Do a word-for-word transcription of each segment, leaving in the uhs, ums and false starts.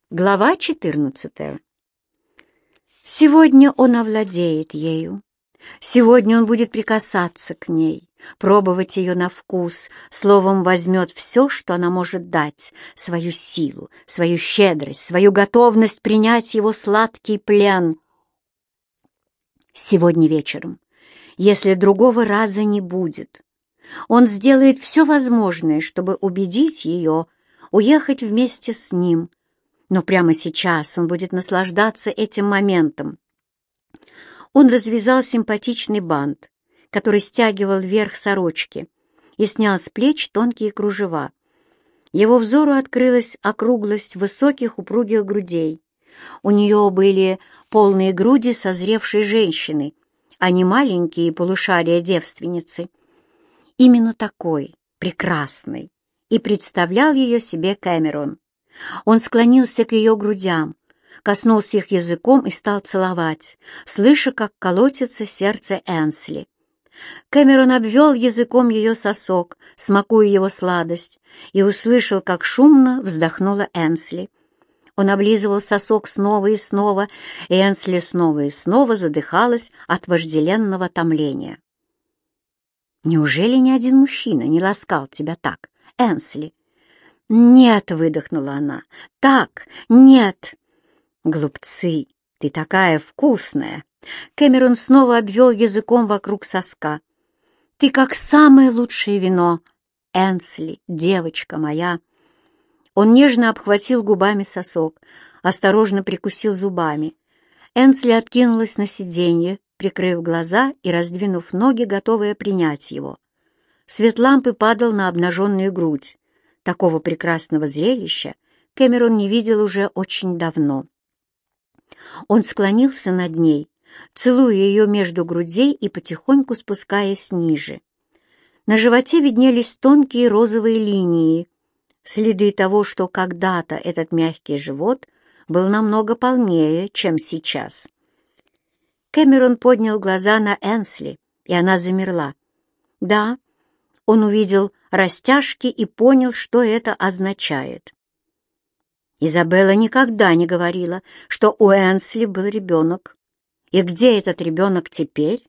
Глава четырнадцатая. Сегодня он овладеет ею. Сегодня он будет прикасаться к ней, пробовать ее на вкус, словом, возьмет все, что она может дать, свою силу, свою щедрость, свою готовность принять его сладкий плен. Сегодня вечером, если другого раза не будет, он сделает все возможное, чтобы убедить ее уехать вместе с ним. Но прямо сейчас он будет наслаждаться этим моментом. Он развязал симпатичный бант, который стягивал вверх сорочки, и снял с плеч тонкие кружева. Его взору открылась округлость высоких упругих грудей. У нее были полные груди созревшей женщины, а не маленькие полушария девственницы. Именно такой, прекрасной, и представлял ее себе Кэмерон. Он склонился к ее грудям, коснулся их языком и стал целовать, слыша, как колотится сердце Энсли. Кэмерон обвел языком ее сосок, смакуя его сладость, и услышал, как шумно вздохнула Энсли. Он облизывал сосок снова и снова, и Энсли снова и снова задыхалась от вожделенного томления. «Неужели ни один мужчина не ласкал тебя так, Энсли?» «Нет», — выдохнула она, — «так, нет». «Глупцы, ты такая вкусная!» Кэмерон снова обвел языком вокруг соска. «Ты как самое лучшее вино, Энсли, девочка моя!» Он нежно обхватил губами сосок, осторожно прикусил зубами. Энсли откинулась на сиденье, прикрыв глаза и раздвинув ноги, готовая принять его. Свет лампы падал на обнаженную грудь. Такого прекрасного зрелища Кэмерон не видел уже очень давно. Он склонился над ней, целуя ее между грудей и потихоньку спускаясь ниже. На животе виднелись тонкие розовые линии, следы того, что когда-то этот мягкий живот был намного полнее, чем сейчас. Кэмерон поднял глаза на Энсли, и она замерла. Да, он увидел растяжки и понял, что это означает. Изабелла никогда не говорила, что у Энсли был ребенок. И где этот ребенок теперь?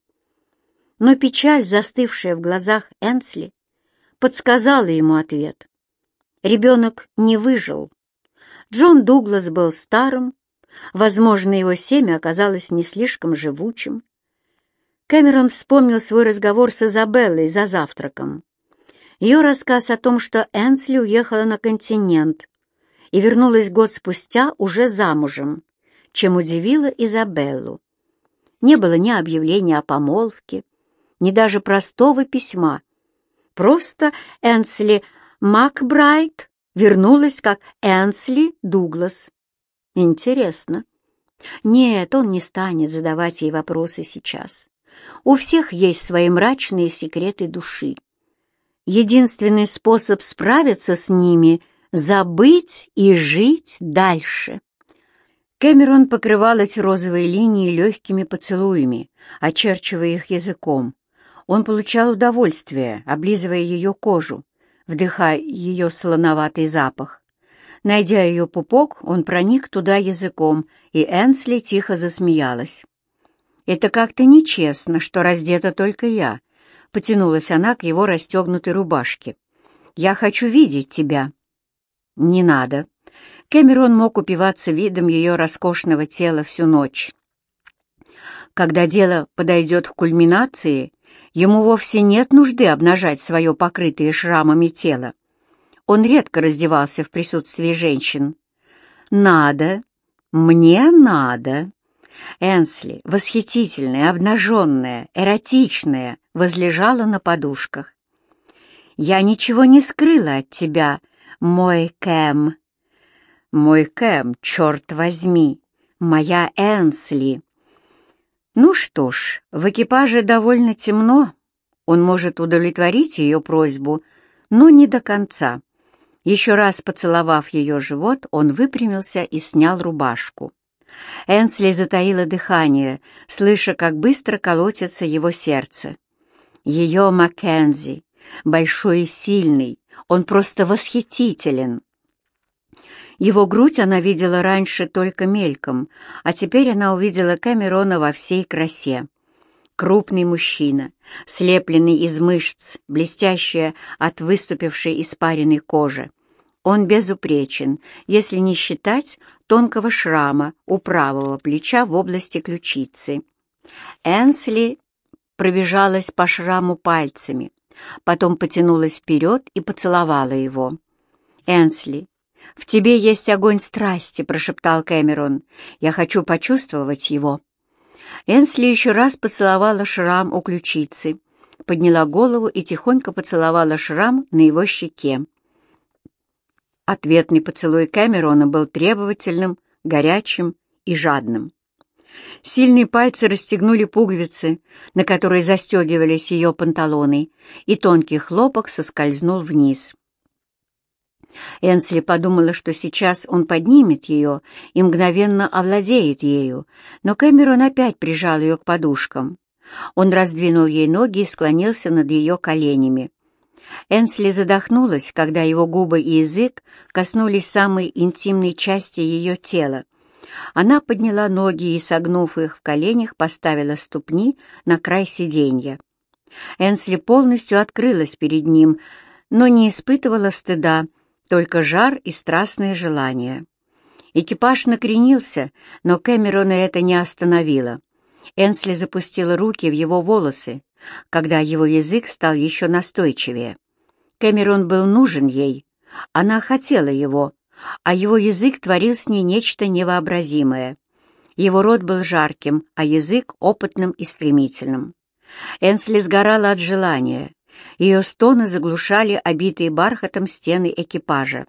Но печаль, застывшая в глазах Энсли, подсказала ему ответ. Ребенок не выжил. Джон Дуглас был старым, возможно, его семя оказалось не слишком живучим. Кэмерон вспомнил свой разговор с Изабеллой за завтраком. Ее рассказ о том, что Энсли уехала на континент и вернулась год спустя уже замужем, чем удивила Изабеллу. Не было ни объявления о помолвке, ни даже простого письма. Просто Энсли Макбрайт вернулась как Энсли Дуглас. Интересно. Нет, он не станет задавать ей вопросы сейчас. У всех есть свои мрачные секреты души. Единственный способ справиться с ними — забыть и жить дальше. Кэмерон покрывал эти розовые линии легкими поцелуями, очерчивая их языком. Он получал удовольствие, облизывая ее кожу, вдыхая ее солоноватый запах. Найдя ее пупок, он проник туда языком, и Энсли тихо засмеялась. «Это как-то нечестно, что раздета только я», — потянулась она к его расстегнутой рубашке. «Я хочу видеть тебя». «Не надо». Кэмерон мог упиваться видом ее роскошного тела всю ночь. Когда дело подойдет к кульминации, ему вовсе нет нужды обнажать свое покрытое шрамами тело. Он редко раздевался в присутствии женщин. «Надо, мне надо». Энсли, восхитительная, обнаженная, эротичная, возлежала на подушках. «Я ничего не скрыла от тебя, мой Кэм». «Мой Кэм, черт возьми, моя Энсли». Ну что ж, в экипаже довольно темно. Он может удовлетворить ее просьбу, но не до конца. Еще раз поцеловав ее живот, он выпрямился и снял рубашку. Энсли затаила дыхание, слыша, как быстро колотится его сердце. Ее Маккензи, большой и сильный, он просто восхитителен. Его грудь она видела раньше только мельком, а теперь она увидела Камерона во всей красе. Крупный мужчина, слепленный из мышц, блестящая от выступившей испаренной кожи. Он безупречен, если не считать тонкого шрама у правого плеча в области ключицы. Энсли пробежалась по шраму пальцами, потом потянулась вперед и поцеловала его. «Энсли, в тебе есть огонь страсти», — прошептал Кэмерон. «Я хочу почувствовать его». Энсли еще раз поцеловала шрам у ключицы, подняла голову и тихонько поцеловала шрам на его щеке. Ответный поцелуй Кэмерона был требовательным, горячим и жадным. Сильные пальцы расстегнули пуговицы, на которые застегивались ее панталоны, и тонкий хлопок соскользнул вниз. Энсли подумала, что сейчас он поднимет ее и мгновенно овладеет ею, но Кэмерон опять прижал ее к подушкам. Он раздвинул ей ноги и склонился над ее коленями. Энсли задохнулась, когда его губы и язык коснулись самой интимной части ее тела. Она подняла ноги и, согнув их в коленях, поставила ступни на край сиденья. Энсли полностью открылась перед ним, но не испытывала стыда, только жар и страстное желание. Экипаж накренился, но Кэмерона это не остановило. Энсли запустила руки в его волосы, когда его язык стал еще настойчивее. Кэмерон был нужен ей, она хотела его, а его язык творил с ней нечто невообразимое. Его рот был жарким, а язык — опытным и стремительным. Энсли сгорала от желания. Ее стоны заглушали обитые бархатом стены экипажа.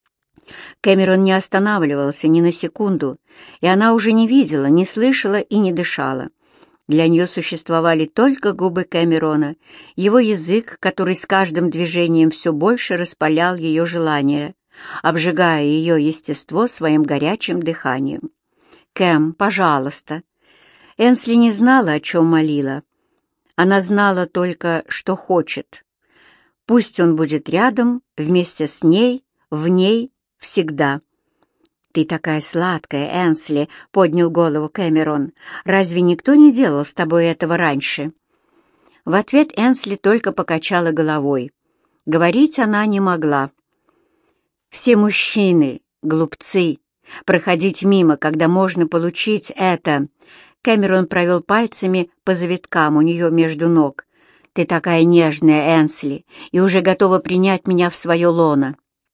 Кэмерон не останавливался ни на секунду, и она уже не видела, не слышала и не дышала. Для нее существовали только губы Кэмерона, его язык, который с каждым движением все больше распалял ее желание, обжигая ее естество своим горячим дыханием. «Кэм, пожалуйста». Энсли не знала, о чем молила. Она знала только, что хочет. Пусть он будет рядом, вместе с ней, в ней, всегда. «Ты такая сладкая, Энсли», — поднял голову Кэмерон. «Разве никто не делал с тобой этого раньше?» В ответ Энсли только покачала головой. Говорить она не могла. «Все мужчины — глупцы. Проходить мимо, когда можно получить это...» Кэмерон провел пальцами по завиткам у нее между ног. «Ты такая нежная, Энсли, и уже готова принять меня в свое лоно».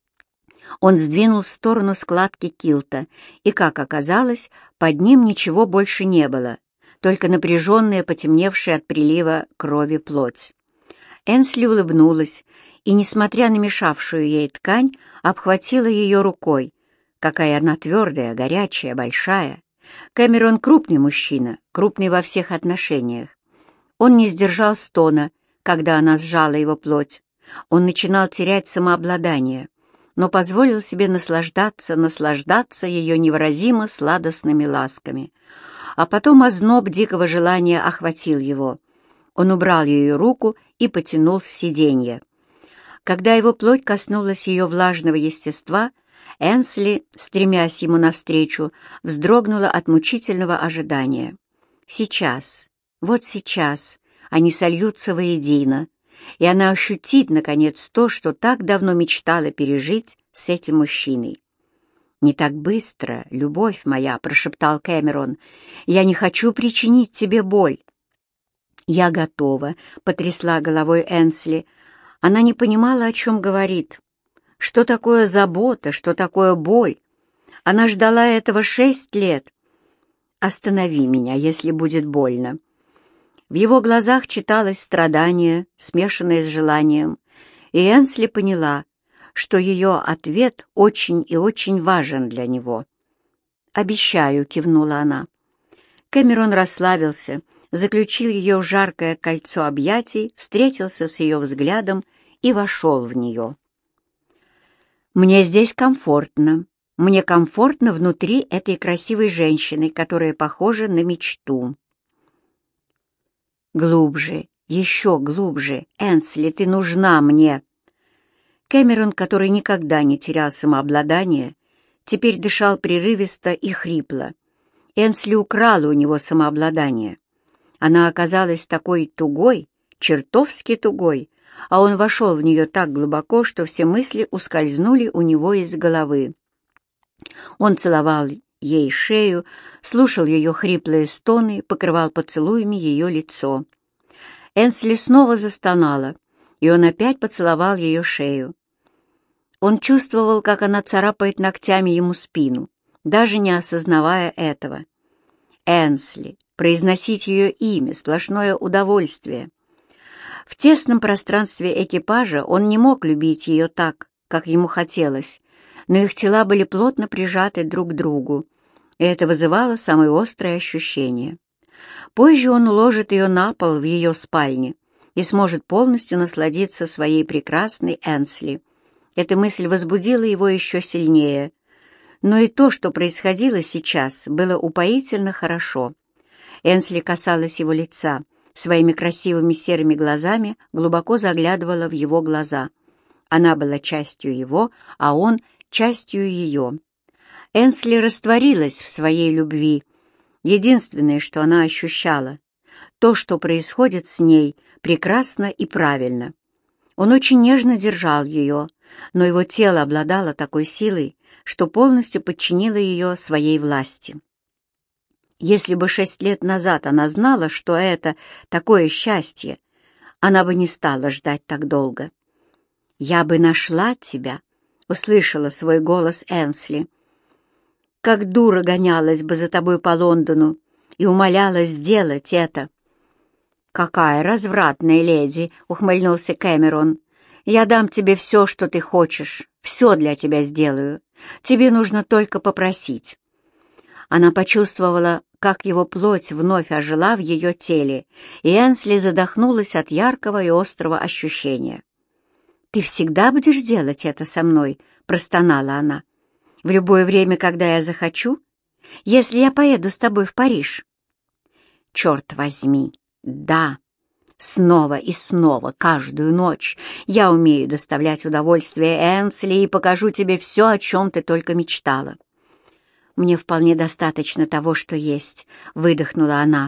Он сдвинул в сторону складки килта, и, как оказалось, под ним ничего больше не было, только напряженная, потемневшая от прилива крови плоть. Энсли улыбнулась и, несмотря на мешавшую ей ткань, обхватила ее рукой. Какая она твердая, горячая, большая. Кэмерон крупный мужчина, крупный во всех отношениях. Он не сдержал стона, когда она сжала его плоть. Он начинал терять самообладание, но позволил себе наслаждаться, наслаждаться ее невыразимо сладостными ласками. А потом озноб дикого желания охватил его. Он убрал ее руку и потянул с сиденья. Когда его плоть коснулась ее влажного естества, Энсли, стремясь ему навстречу, вздрогнула от мучительного ожидания. Сейчас, вот сейчас, они сольются воедино, и она ощутит, наконец, то, что так давно мечтала пережить с этим мужчиной. «Не так быстро, любовь моя», — прошептал Кэмерон. «Я не хочу причинить тебе боль». «Я готова», — потрясла головой Энсли. Она не понимала, о чем говорит. Что такое забота, что такое боль? Она ждала этого шесть лет. «Останови меня, если будет больно». В его глазах читалось страдание, смешанное с желанием, и Энсли поняла, что ее ответ очень и очень важен для него. «Обещаю», — кивнула она. Кэмерон расслабился, заключил ее в жаркое кольцо объятий, встретился с ее взглядом и вошел в нее. «Мне здесь комфортно. Мне комфортно внутри этой красивой женщины, которая похожа на мечту». «Глубже, еще глубже. Энсли, ты нужна мне». Кэмерон, который никогда не терял самообладание, теперь дышал прерывисто и хрипло. Энсли украла у него самообладание. Она оказалась такой тугой, чертовски тугой, а он вошел в нее так глубоко, что все мысли ускользнули у него из головы. Он целовал ей шею, слушал ее хриплые стоны, покрывал поцелуями ее лицо. Энсли снова застонала, и он опять поцеловал ее шею. Он чувствовал, как она царапает ногтями ему спину, даже не осознавая этого. Энсли, произносить ее имя — сплошное удовольствие. В тесном пространстве экипажа он не мог любить ее так, как ему хотелось, но их тела были плотно прижаты друг к другу, и это вызывало самые острые ощущения. Позже он уложит ее на пол в ее спальне и сможет полностью насладиться своей прекрасной Энсли. Эта мысль возбудила его еще сильнее. Но и то, что происходило сейчас, было упоительно хорошо. Энсли касалась его лица, своими красивыми серыми глазами глубоко заглядывала в его глаза. Она была частью его, а он — частью ее. Энсли растворилась в своей любви. Единственное, что она ощущала — то, что происходит с ней, прекрасно и правильно. Он очень нежно держал ее, но его тело обладало такой силой, что полностью подчинило ее своей власти. Если бы шесть лет назад она знала, что это такое счастье, она бы не стала ждать так долго. «Я бы нашла тебя», — услышала свой голос Энсли. «Как дура гонялась бы за тобой по Лондону и умоляла сделать это». «Какая развратная леди!» — ухмыльнулся Кэмерон. «Я дам тебе все, что ты хочешь, все для тебя сделаю. Тебе нужно только попросить». Она почувствовала, как его плоть вновь ожила в ее теле, и Энсли задохнулась от яркого и острого ощущения. «Ты всегда будешь делать это со мной?» — простонала она. «В любое время, когда я захочу? Если я поеду с тобой в Париж?» «Черт возьми, да! Снова и снова, каждую ночь я умею доставлять удовольствие Энсли и покажу тебе все, о чем ты только мечтала». «Мне вполне достаточно того, что есть», — выдохнула она.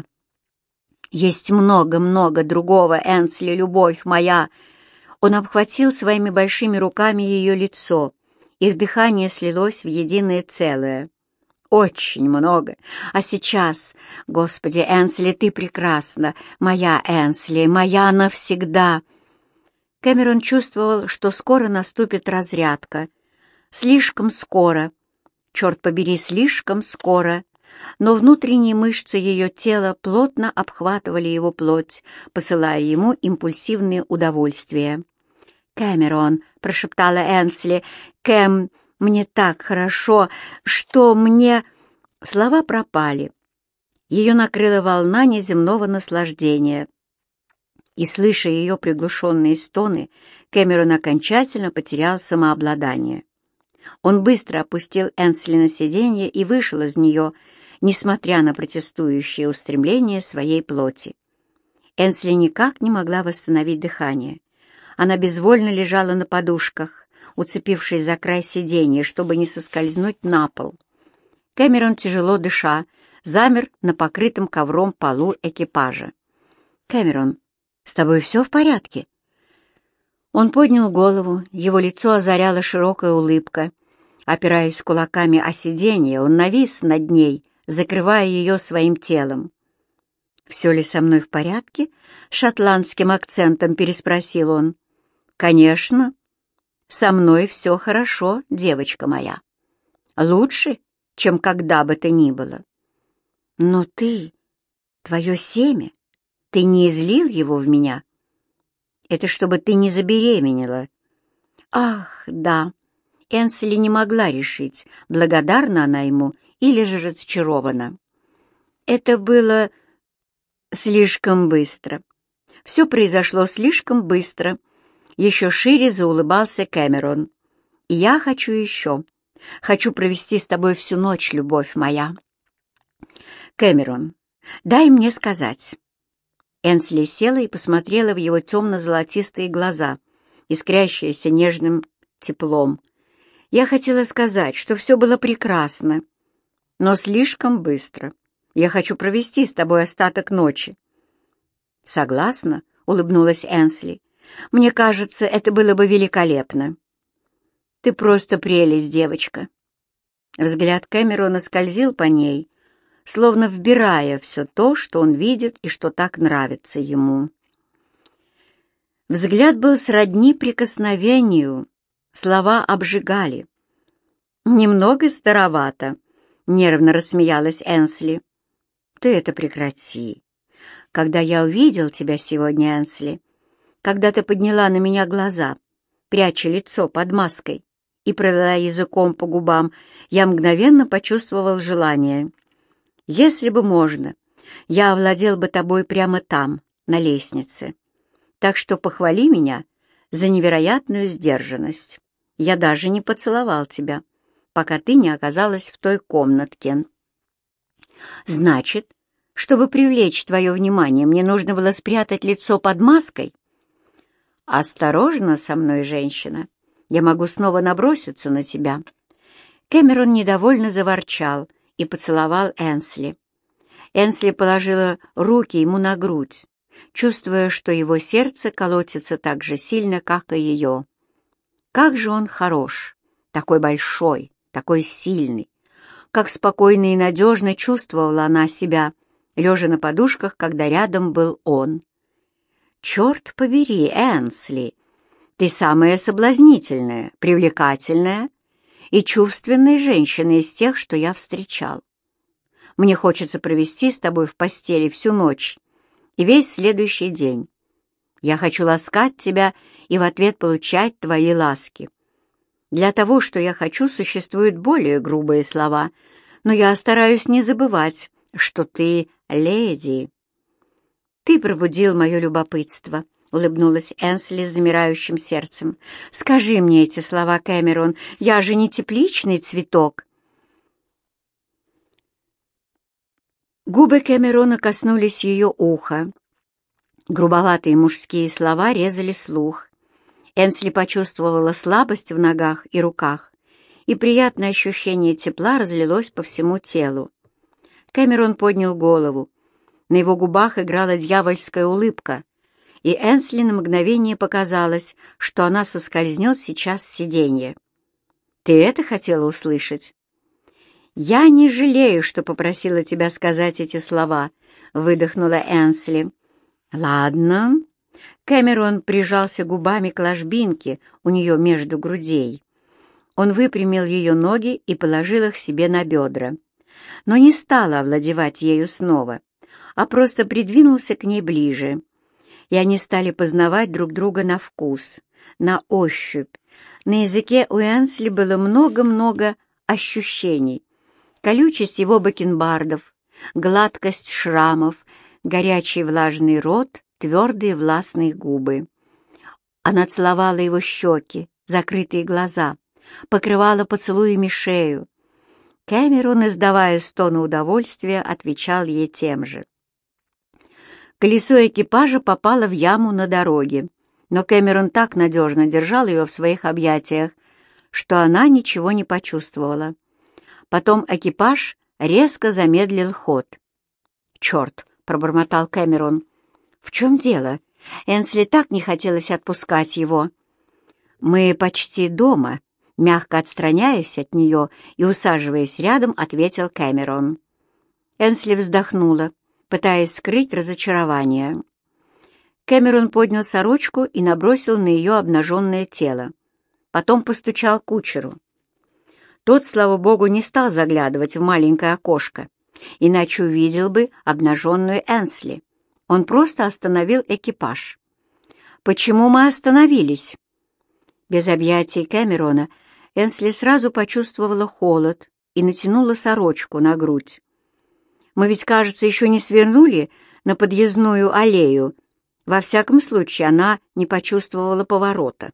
«Есть много-много другого, Энсли, любовь моя». Он обхватил своими большими руками ее лицо. Их дыхание слилось в единое целое. «Очень много. А сейчас, Господи, Энсли, ты прекрасна, моя Энсли, моя навсегда». Кэмерон чувствовал, что скоро наступит разрядка. Слишком скоро. Черт побери, слишком скоро, но внутренние мышцы ее тела плотно обхватывали его плоть, посылая ему импульсивные удовольствия. «Кэмерон», — прошептала Энсли, — «Кэм, мне так хорошо, что мне...» Слова пропали. Ее накрыла волна неземного наслаждения. И, слыша ее приглушенные стоны, Кэмерон окончательно потерял самообладание. Он быстро опустил Энсли на сиденье и вышел из нее, несмотря на протестующие устремления своей плоти. Энсли никак не могла восстановить дыхание. Она безвольно лежала на подушках, уцепившись за край сиденья, чтобы не соскользнуть на пол. Кэмерон, тяжело дыша, замер на покрытом ковром полу экипажа. «Кэмерон, с тобой все в порядке?» Он поднял голову, его лицо озаряла широкая улыбка. Опираясь кулаками о сиденье, он навис над ней, закрывая ее своим телом. «Все ли со мной в порядке?» — с шотландским акцентом переспросил он. «Конечно. Со мной все хорошо, девочка моя. Лучше, чем когда бы то ни было. Но ты, твое семя, ты не излил его в меня? Это чтобы ты не забеременела». «Ах, да». Энсли не могла решить, благодарна она ему или же разочарована. Это было слишком быстро. Все произошло слишком быстро. Еще шире заулыбался Кэмерон. «И я хочу еще. Хочу провести с тобой всю ночь, любовь моя». «Кэмерон, дай мне сказать». Энсли села и посмотрела в его темно-золотистые глаза, искрящиеся нежным теплом. Я хотела сказать, что все было прекрасно, но слишком быстро. Я хочу провести с тобой остаток ночи». «Согласна», — улыбнулась Энсли. «Мне кажется, это было бы великолепно». «Ты просто прелесть, девочка». Взгляд Кэмерона скользил по ней, словно вбирая все то, что он видит и что так нравится ему. Взгляд был сродни прикосновению, слова обжигали. «Немного старовато», — нервно рассмеялась Энсли. «Ты это прекрати. Когда я увидел тебя сегодня, Энсли, когда ты подняла на меня глаза, пряча лицо под маской, и провела языком по губам, я мгновенно почувствовал желание. Если бы можно, я овладел бы тобой прямо там, на лестнице. Так что похвали меня за невероятную сдержанность. Я даже не поцеловал тебя, пока ты не оказалась в той комнатке». «Значит, чтобы привлечь твое внимание, мне нужно было спрятать лицо под маской?» «Осторожно со мной, женщина. Я могу снова наброситься на тебя». Кэмерон недовольно заворчал и поцеловал Энсли. Энсли положила руки ему на грудь, чувствуя, что его сердце колотится так же сильно, как и ее. Как же он хорош, такой большой, такой сильный. Как спокойно и надежно чувствовала она себя, лежа на подушках, когда рядом был он. «Черт побери, Энсли, ты самая соблазнительная, привлекательная и чувственная женщина из тех, что я встречал. Мне хочется провести с тобой в постели всю ночь и весь следующий день. Я хочу ласкать тебя и в ответ получать твои ласки. Для того, что я хочу, существуют более грубые слова, но я стараюсь не забывать, что ты леди». «Ты пробудил мое любопытство», — улыбнулась Энсли с замирающим сердцем. «Скажи мне эти слова, Кэмерон, я же не тепличный цветок». Губы Кэмерона коснулись ее уха. Грубоватые мужские слова резали слух. Энсли почувствовала слабость в ногах и руках, и приятное ощущение тепла разлилось по всему телу. Кэмерон поднял голову. На его губах играла дьявольская улыбка, и Энсли на мгновение показалось, что она соскользнет сейчас с сиденья. «Ты это хотела услышать?» «Я не жалею, что попросила тебя сказать эти слова», — выдохнула Энсли. «Ладно». Кэмерон прижался губами к ложбинке у нее между грудей. Он выпрямил ее ноги и положил их себе на бедра, но не стал овладевать ею снова, а просто придвинулся к ней ближе. И они стали познавать друг друга на вкус, на ощупь. На языке у Энсли было много-много ощущений. Колючесть его бакенбардов, гладкость шрамов, горячий влажный рот, твердые властные губы. Она целовала его щеки, закрытые глаза, покрывала поцелуями шею. Кэмерон, издавая стоны удовольствия, отвечал ей тем же. Колесо экипажа попало в яму на дороге, но Кэмерон так надежно держал ее в своих объятиях, что она ничего не почувствовала. Потом экипаж резко замедлил ход. «Черт!» — пробормотал Кэмерон. «В чем дело? Энсли так не хотелось отпускать его». «Мы почти дома», — мягко отстраняясь от нее и усаживаясь рядом, ответил Кэмерон. Энсли вздохнула, пытаясь скрыть разочарование. Кэмерон поднял сорочку и набросил на ее обнаженное тело. Потом постучал кучеру. Тот, слава богу, не стал заглядывать в маленькое окошко, иначе увидел бы обнаженную Энсли. Он просто остановил экипаж. «Почему мы остановились?» Без объятий Кэмерона Энсли сразу почувствовала холод и натянула сорочку на грудь. «Мы ведь, кажется, еще не свернули на подъездную аллею». Во всяком случае, она не почувствовала поворота.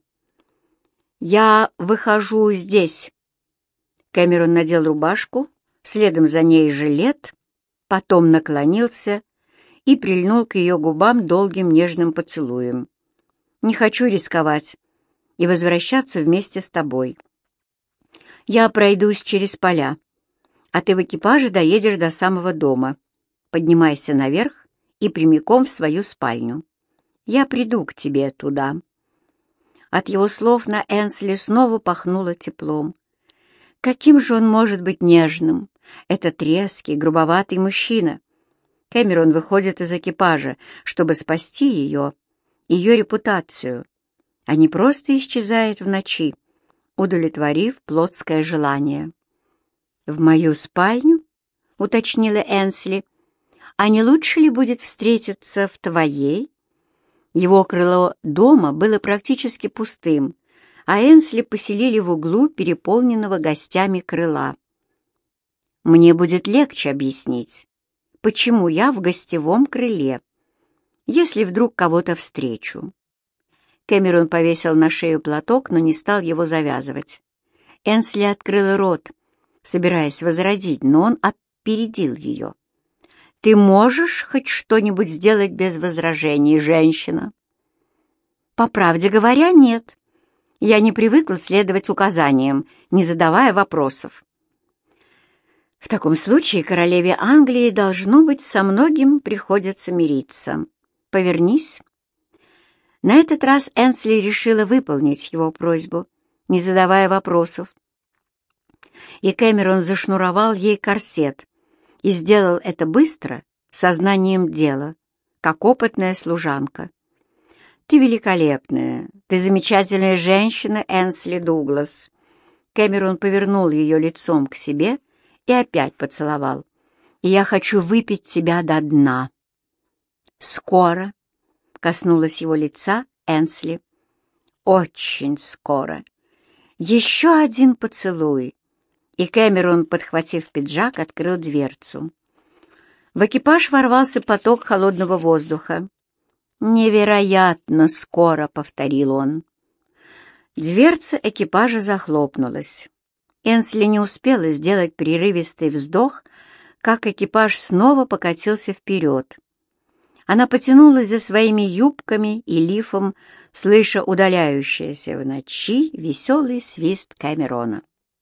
«Я выхожу здесь». Кэмерон надел рубашку, следом за ней жилет, потом наклонился и прильнул к ее губам долгим нежным поцелуем. «Не хочу рисковать и возвращаться вместе с тобой». Я пройдусь через поля, а ты в экипаже доедешь до самого дома. Поднимайся наверх и прямиком в свою спальню. Я приду к тебе туда». От его слов на Энсли снова пахнуло теплом. Каким же он может быть нежным, этот резкий, грубоватый мужчина? Кэмерон выходит из экипажа, чтобы спасти ее, ее репутацию, а не просто исчезает в ночи, удовлетворив плотское желание. «В мою спальню?» — уточнила Энсли. «А не лучше ли будет встретиться в твоей?» Его крыло дома было практически пустым, а Энсли поселили в углу переполненного гостями крыла. «Мне будет легче объяснить, почему я в гостевом крыле, если вдруг кого-то встречу». Кэмерон повесил на шею платок, но не стал его завязывать. Энсли открыла рот, собираясь возразить, но он опередил ее. «Ты можешь хоть что-нибудь сделать без возражений, женщина?» «По правде говоря, нет. Я не привыкла следовать указаниям, не задавая вопросов». «В таком случае королеве Англии, должно быть, со многим приходится мириться. Повернись». На этот раз Энсли решила выполнить его просьбу, не задавая вопросов. И Кэмерон зашнуровал ей корсет и сделал это быстро, сознанием дела, как опытная служанка. «Ты великолепная, ты замечательная женщина, Энсли Дуглас». Кэмерон повернул ее лицом к себе и опять поцеловал. «И я хочу выпить тебя до дна». «Скоро?» — коснулась его лица Энсли. «Очень скоро. Еще один поцелуй». И Кэмерон, подхватив пиджак, открыл дверцу. В экипаж ворвался поток холодного воздуха. «Невероятно скоро», — повторил он. Дверца экипажа захлопнулась. Энсли не успела сделать прерывистый вздох, как экипаж снова покатился вперед. Она потянулась за своими юбками и лифом, слыша удаляющийся в ночи веселый свист Кэмерона.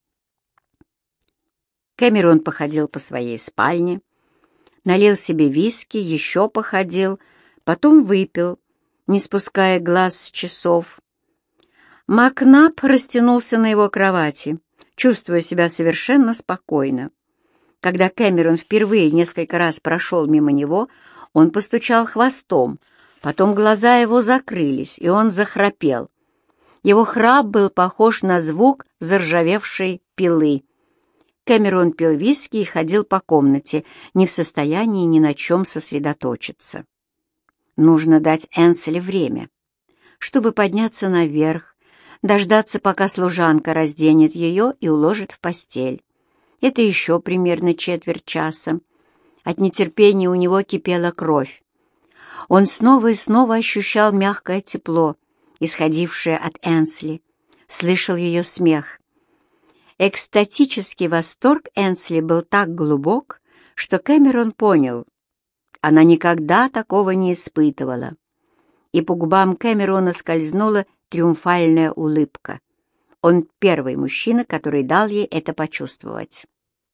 Кэмерон походил по своей спальне, налил себе виски, еще походил, потом выпил, не спуская глаз с часов. Макнаб растянулся на его кровати, чувствуя себя совершенно спокойно. Когда Кэмерон впервые несколько раз прошел мимо него, он постучал хвостом, потом глаза его закрылись, и он захрапел. Его храп был похож на звук заржавевшей пилы. Кэмерон пил виски и ходил по комнате, не в состоянии ни на чем сосредоточиться. Нужно дать Энсли время, чтобы подняться наверх, дождаться, пока служанка разденет ее и уложит в постель. Это еще примерно четверть часа. От нетерпения у него кипела кровь. Он снова и снова ощущал мягкое тепло, исходившее от Энсли, слышал ее смех. Экстатический восторг Энсли был так глубок, что Кэмерон понял, она никогда такого не испытывала. И по губам Кэмерона скользнула триумфальная улыбка. Он первый мужчина, который дал ей это почувствовать.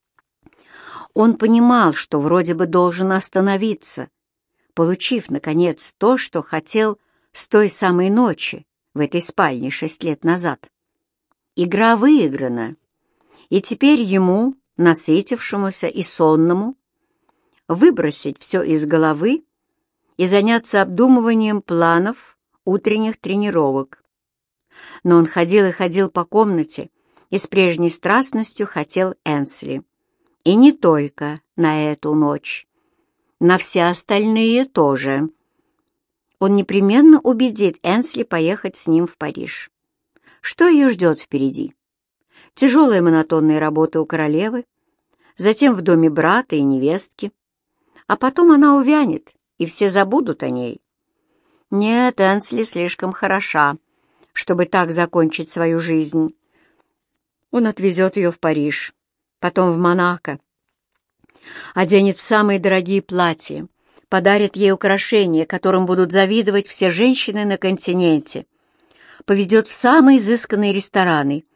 Он понимал, что вроде бы должен остановиться, получив, наконец, то, что хотел с той самой ночи в этой спальне шесть лет назад. Игра выиграна, и теперь ему, насытившемуся и сонному, выбросить все из головы и заняться обдумыванием планов утренних тренировок. Но он ходил и ходил по комнате и с прежней страстностью хотел Энсли. И не только на эту ночь, на все остальные тоже. Он непременно убедит Энсли поехать с ним в Париж. Что ее ждет впереди? Тяжелая монотонная работа у королевы, затем в доме брата и невестки, а потом она увянет, и все забудут о ней. Нет, Энсли слишком хороша, чтобы так закончить свою жизнь. Он отвезет ее в Париж, потом в Монако, оденет в самые дорогие платья, подарит ей украшения, которым будут завидовать все женщины на континенте, поведет в самые изысканные рестораны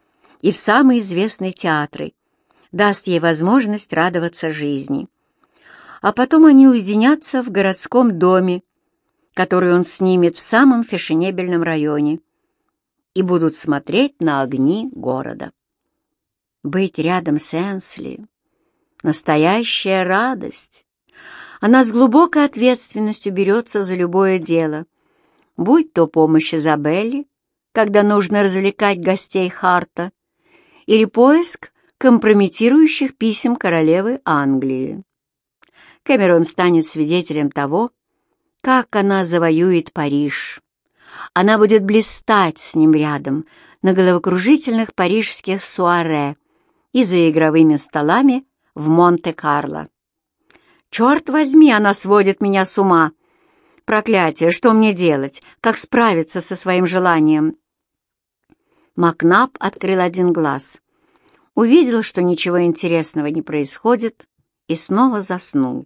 и в самые известные театры, даст ей возможность радоваться жизни. А потом они уединятся в городском доме, который он снимет в самом фешенебельном районе, и будут смотреть на огни города. Быть рядом с Энсли — настоящая радость. Она с глубокой ответственностью берется за любое дело, будь то помощь Изабелле, когда нужно развлекать гостей Харта, или поиск компрометирующих писем королевы Англии. Кэмерон станет свидетелем того, как она завоюет Париж. Она будет блистать с ним рядом на головокружительных парижских суаре и за игровыми столами в Монте-Карло. Черт возьми, она сводит меня с ума! Проклятие, что мне делать? Как справиться со своим желанием? Макнаб открыл один глаз, увидел, что ничего интересного не происходит, и снова заснул.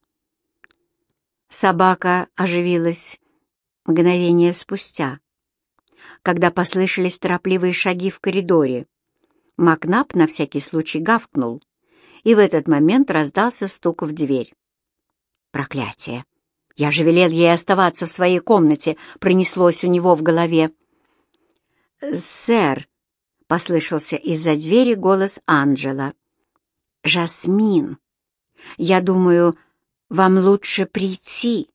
Собака оживилась мгновение спустя, когда послышались торопливые шаги в коридоре. Макнаб на всякий случай гавкнул, и в этот момент раздался стук в дверь. «Проклятие! Я же велел ей оставаться в своей комнате», — пронеслось у него в голове. «Сэр», — послышался из-за двери голос Анджела. «Жасмин, я думаю, вам лучше прийти».